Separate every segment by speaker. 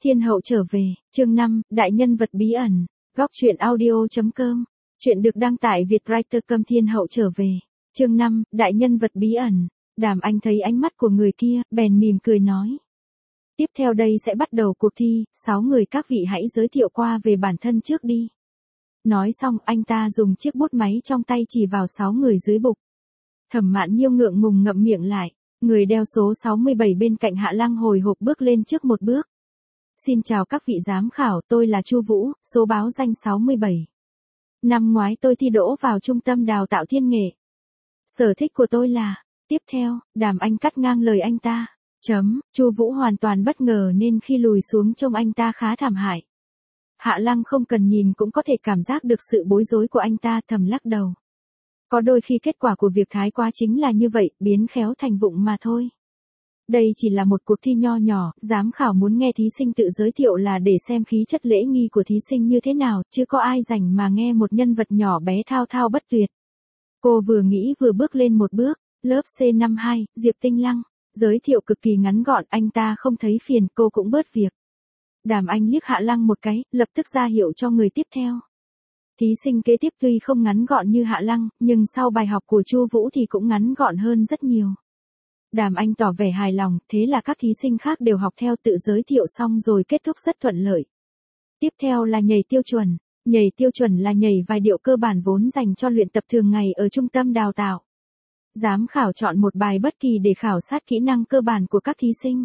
Speaker 1: Thiên hậu trở về, chương 5, đại nhân vật bí ẩn. Góc truyện audio.com. Chuyện được đăng tại vietwriter.com. Thiên hậu trở về, chương 5, đại nhân vật bí ẩn. Đàm Anh thấy ánh mắt của người kia, bèn mỉm cười nói. Tiếp theo đây sẽ bắt đầu cuộc thi, 6 người các vị hãy giới thiệu qua về bản thân trước đi. Nói xong anh ta dùng chiếc bút máy trong tay chỉ vào 6 người dưới bục. Thẩm Mạn Nhiêu ngượng ngùng ngậm miệng lại, người đeo số 67 bên cạnh Hạ Lăng hồi hộp bước lên trước một bước. Xin chào các vị giám khảo, tôi là Chu Vũ, số báo danh 67. Năm ngoái tôi thi đỗ vào Trung tâm Đào tạo Thiên nghệ. Sở thích của tôi là, tiếp theo, Đàm Anh cắt ngang lời anh ta. Chu Vũ hoàn toàn bất ngờ nên khi lùi xuống trông anh ta khá thảm hại. Hạ Lăng không cần nhìn cũng có thể cảm giác được sự bối rối của anh ta, thầm lắc đầu. Có đôi khi kết quả của việc thái quá chính là như vậy, biến khéo thành vụng mà thôi. Đây chỉ là một cuộc thi nho nhỏ, giám khảo muốn nghe thí sinh tự giới thiệu là để xem khí chất lễ nghi của thí sinh như thế nào, chứ có ai rảnh mà nghe một nhân vật nhỏ bé thao thao bất tuyệt. Cô vừa nghĩ vừa bước lên một bước, lớp C52, Diệp Tinh Lăng, giới thiệu cực kỳ ngắn gọn, anh ta không thấy phiền, cô cũng bớt việc. Đàm Anh liếc Hạ Lăng một cái, lập tức ra hiệu cho người tiếp theo. Thí sinh kế tiếp tuy không ngắn gọn như Hạ Lăng, nhưng sau bài học của Chu Vũ thì cũng ngắn gọn hơn rất nhiều. Đàm Anh tỏ vẻ hài lòng, thế là các thí sinh khác đều học theo, tự giới thiệu xong rồi kết thúc rất thuận lợi. Tiếp theo là nhảy tiêu chuẩn. Nhảy tiêu chuẩn là nhảy vài điệu cơ bản vốn dành cho luyện tập thường ngày ở trung tâm đào tạo. Giám khảo chọn một bài bất kỳ để khảo sát kỹ năng cơ bản của các thí sinh.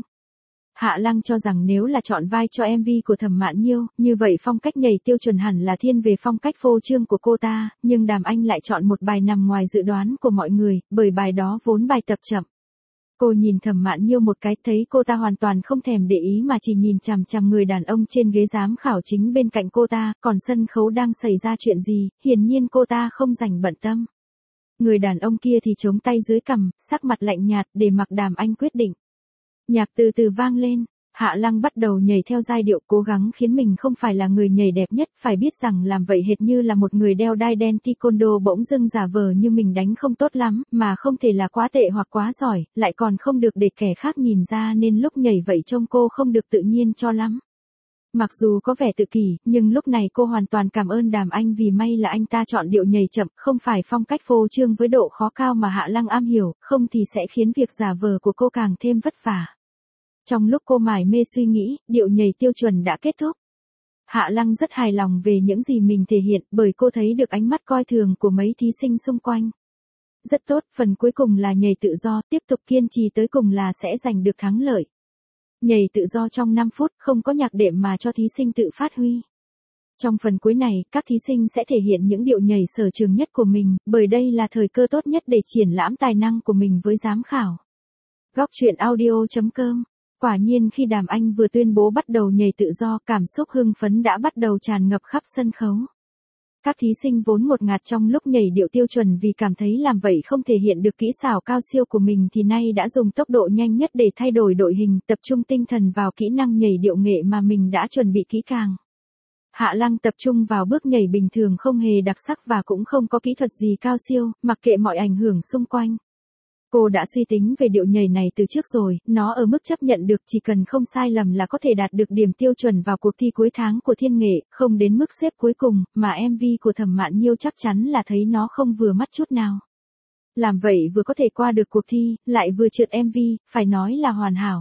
Speaker 1: Hạ Lăng cho rằng nếu là chọn vai cho MV của Thẩm Mạn Nhiêu, như vậy phong cách nhảy tiêu chuẩn hẳn là thiên về phong cách phô trương của cô ta, nhưng Đàm Anh lại chọn một bài nằm ngoài dự đoán của mọi người, bởi bài đó vốn bài tập chậm. Cô nhìn Thẩm Mạn Nhiêu một cái, thấy cô ta hoàn toàn không thèm để ý mà chỉ nhìn chằm chằm người đàn ông trên ghế giám khảo chính bên cạnh cô ta, còn sân khấu đang xảy ra chuyện gì, hiển nhiên cô ta không rảnh bận tâm. Người đàn ông kia thì chống tay dưới cằm, sắc mặt lạnh nhạt, để mặc Đàm Anh quyết định. Nhạc từ từ vang lên, Hạ Lăng bắt đầu nhảy theo giai điệu, cố gắng khiến mình không phải là người nhảy đẹp nhất, phải biết rằng làm vậy hệt như là một người đeo đai đen taekwondo bỗng dưng giả vờ như mình đánh không tốt lắm, mà không thể là quá tệ hoặc quá giỏi, lại còn không được để kẻ khác nhìn ra, nên lúc nhảy vậy trông cô không được tự nhiên cho lắm. Mặc dù có vẻ tự kỷ, nhưng lúc này cô hoàn toàn cảm ơn Đàm Anh vì may là anh ta chọn điệu nhảy chậm, không phải phong cách phô trương với độ khó cao mà Hạ Lăng am hiểu, không thì sẽ khiến việc giả vờ của cô càng thêm vất vả. Trong lúc cô mải mê suy nghĩ, điệu nhảy tiêu chuẩn đã kết thúc. Hạ Lăng rất hài lòng về những gì mình thể hiện, bởi cô thấy được ánh mắt coi thường của mấy thí sinh xung quanh. Rất tốt, phần cuối cùng là nhảy tự do, tiếp tục kiên trì tới cùng là sẽ giành được thắng lợi. Nhảy tự do trong 5 phút, không có nhạc đệm mà cho thí sinh tự phát huy. Trong phần cuối này, các thí sinh sẽ thể hiện những điệu nhảy sở trường nhất của mình, bởi đây là thời cơ tốt nhất để triển lãm tài năng của mình với giám khảo. Góc truyện audio.com. Quả nhiên khi Đàm Anh vừa tuyên bố bắt đầu nhảy tự do, cảm xúc hưng phấn đã bắt đầu tràn ngập khắp sân khấu. Các thí sinh vốn ngột ngạt trong lúc nhảy điệu tiêu chuẩn vì cảm thấy làm vậy không thể hiện được kỹ xảo cao siêu của mình thì nay đã dùng tốc độ nhanh nhất để thay đổi đội hình, tập trung tinh thần vào kỹ năng nhảy điệu nghệ mà mình đã chuẩn bị kỹ càng. Hạ Lăng tập trung vào bước nhảy bình thường không hề đặc sắc và cũng không có kỹ thuật gì cao siêu, mặc kệ mọi ảnh hưởng xung quanh. Cô đã suy tính về điệu nhảy này từ trước rồi, nó ở mức chấp nhận được, chỉ cần không sai lầm là có thể đạt được điểm tiêu chuẩn vào cuộc thi cuối tháng của Thiên nghệ, không đến mức xếp cuối cùng, mà MV của Thẩm Mạn Nhiêu chắc chắn là thấy nó không vừa mắt chút nào. Làm vậy vừa có thể qua được cuộc thi, lại vừa trượt MV, phải nói là hoàn hảo.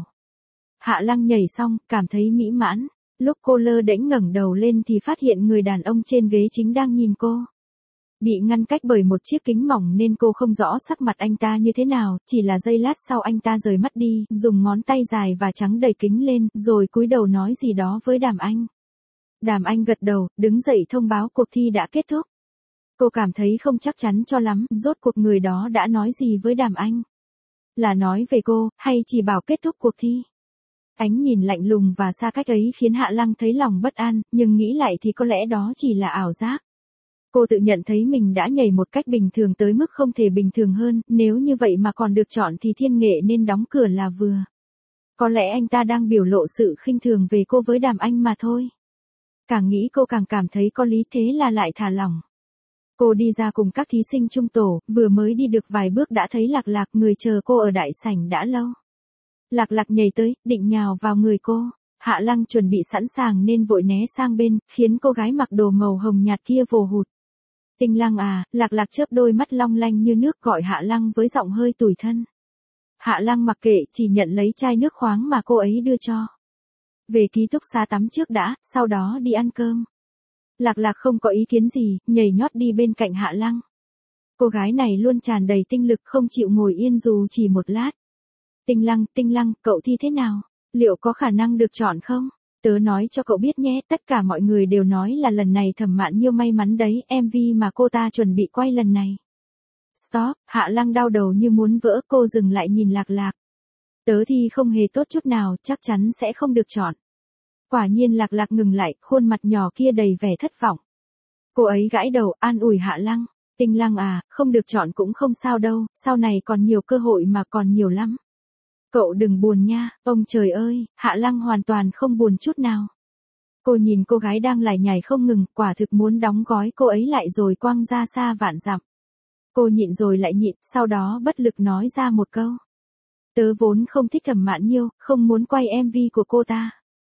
Speaker 1: Hạ Lăng nhảy xong, cảm thấy mỹ mãn, lúc cô lơ đễnh ngẩng đầu lên thì phát hiện người đàn ông trên ghế chính đang nhìn cô. Bị ngăn cách bởi một chiếc kính mỏng nên cô không rõ sắc mặt anh ta như thế nào, chỉ là giây lát sau anh ta rời mắt đi, dùng ngón tay dài và trắng đẩy kính lên, rồi cúi đầu nói gì đó với Đàm Anh. Đàm Anh gật đầu, đứng dậy thông báo cuộc thi đã kết thúc. Cô cảm thấy không chắc chắn cho lắm, rốt cuộc người đó đã nói gì với Đàm Anh. Là nói về cô, hay chỉ bảo kết thúc cuộc thi? Ánh nhìn lạnh lùng và xa cách ấy khiến Hạ Lăng thấy lòng bất an, nhưng nghĩ lại thì có lẽ đó chỉ là ảo giác. Cô tự nhận thấy mình đã nhảy một cách bình thường tới mức không thể bình thường hơn, nếu như vậy mà còn được chọn thì Thiên nghệ nên đóng cửa là vừa. Có lẽ anh ta đang biểu lộ sự khinh thường về cô với Đàm Anh mà thôi. Càng nghĩ cô càng cảm thấy có lý, thế là lại thả lỏng. Cô đi ra cùng các thí sinh chung tổ, vừa mới đi được vài bước đã thấy Lạc Lạc, người chờ cô ở đại sảnh đã lâu. Lạc Lạc nhảy tới, định nhào vào người cô. Hạ Lăng chuẩn bị sẵn sàng nên vội né sang bên, khiến cô gái mặc đồ màu hồng nhạt kia vồ hụt. Tinh Lăng à, Lạc Lạc chớp đôi mắt long lanh như nước gọi Hạ Lăng với giọng hơi tủi thân. Hạ Lăng mặc kệ, chỉ nhận lấy chai nước khoáng mà cô ấy đưa cho. Về ký túc xá tắm trước đã, sau đó đi ăn cơm. Lạc Lạc không có ý kiến gì, nhảy nhót đi bên cạnh Hạ Lăng. Cô gái này luôn tràn đầy tinh lực, không chịu ngồi yên dù chỉ một lát. Tinh Lăng, cậu thi thế nào? Liệu có khả năng được chọn không? Tớ nói cho cậu biết nhé, tất cả mọi người đều nói là lần này Thẩm Mạn Nhiêu may mắn đấy, MV mà cô ta chuẩn bị quay lần này. Stop, Hạ Lăng đau đầu như muốn vỡ, cô dừng lại nhìn Lạc Lạc. Tớ thi không hề tốt chút nào, chắc chắn sẽ không được chọn. Quả nhiên Lạc Lạc ngừng lại, khuôn mặt nhỏ kia đầy vẻ thất vọng. Cô ấy gãi đầu, an ủi Hạ Lăng. Tinh Lăng à, không được chọn cũng không sao đâu, sau này còn nhiều cơ hội mà còn nhiều lắm. Cậu đừng buồn nha, ông trời ơi, Hạ Lăng hoàn toàn không buồn chút nào. Cô nhìn cô gái đang lải nhải không ngừng, quả thực muốn đóng gói cô ấy lại rồi quăng ra xa vạn dặm. Cô nhịn rồi lại nhịn, sau đó bất lực nói ra một câu. Tớ vốn không thích Thẩm Mạn Nhiêu, không muốn quay MV của cô ta.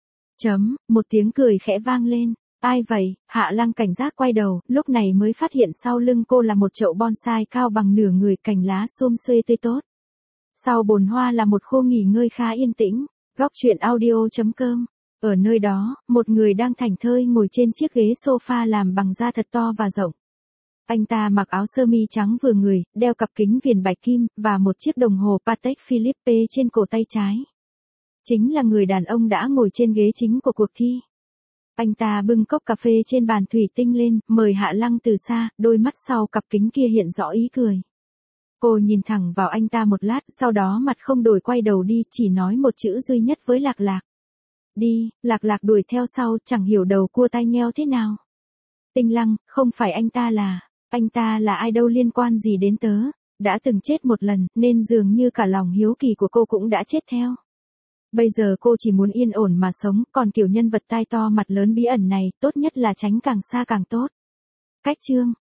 Speaker 1: Một tiếng cười khẽ vang lên. Ai vậy? Hạ Lăng cảnh giác quay đầu, lúc này mới phát hiện sau lưng cô là một chậu bonsai cao bằng nửa người, cành lá sum xuê tươi tốt. Sau bồn hoa là một khu nghỉ ngơi khá yên tĩnh. Góc truyện audio.com. Ở nơi đó, một người đang thảnh thơi ngồi trên chiếc ghế sofa làm bằng da thật to và rộng. Anh ta mặc áo sơ mi trắng vừa người, đeo cặp kính viền bạch kim, và một chiếc đồng hồ Patek Philippe trên cổ tay trái. Chính là người đàn ông đã ngồi trên ghế chính của cuộc thi. Anh ta bưng cốc cà phê trên bàn thủy tinh lên, mời Hạ Lăng từ xa, đôi mắt sau cặp kính kia hiện rõ ý cười. Cô nhìn thẳng vào anh ta một lát, sau đó mặt không đổi quay đầu đi, chỉ nói một chữ duy nhất với Lạc Lạc. Đi, Lạc Lạc đuổi theo sau, chẳng hiểu đầu cua tai nheo thế nào. Tinh Lăng, không phải anh ta là ai đâu, liên quan gì đến tớ, đã từng chết một lần, nên dường như cả lòng hiếu kỳ của cô cũng đã chết theo. Bây giờ cô chỉ muốn yên ổn mà sống, còn kiểu nhân vật tai to mặt lớn bí ẩn này, tốt nhất là tránh càng xa càng tốt. Cách chương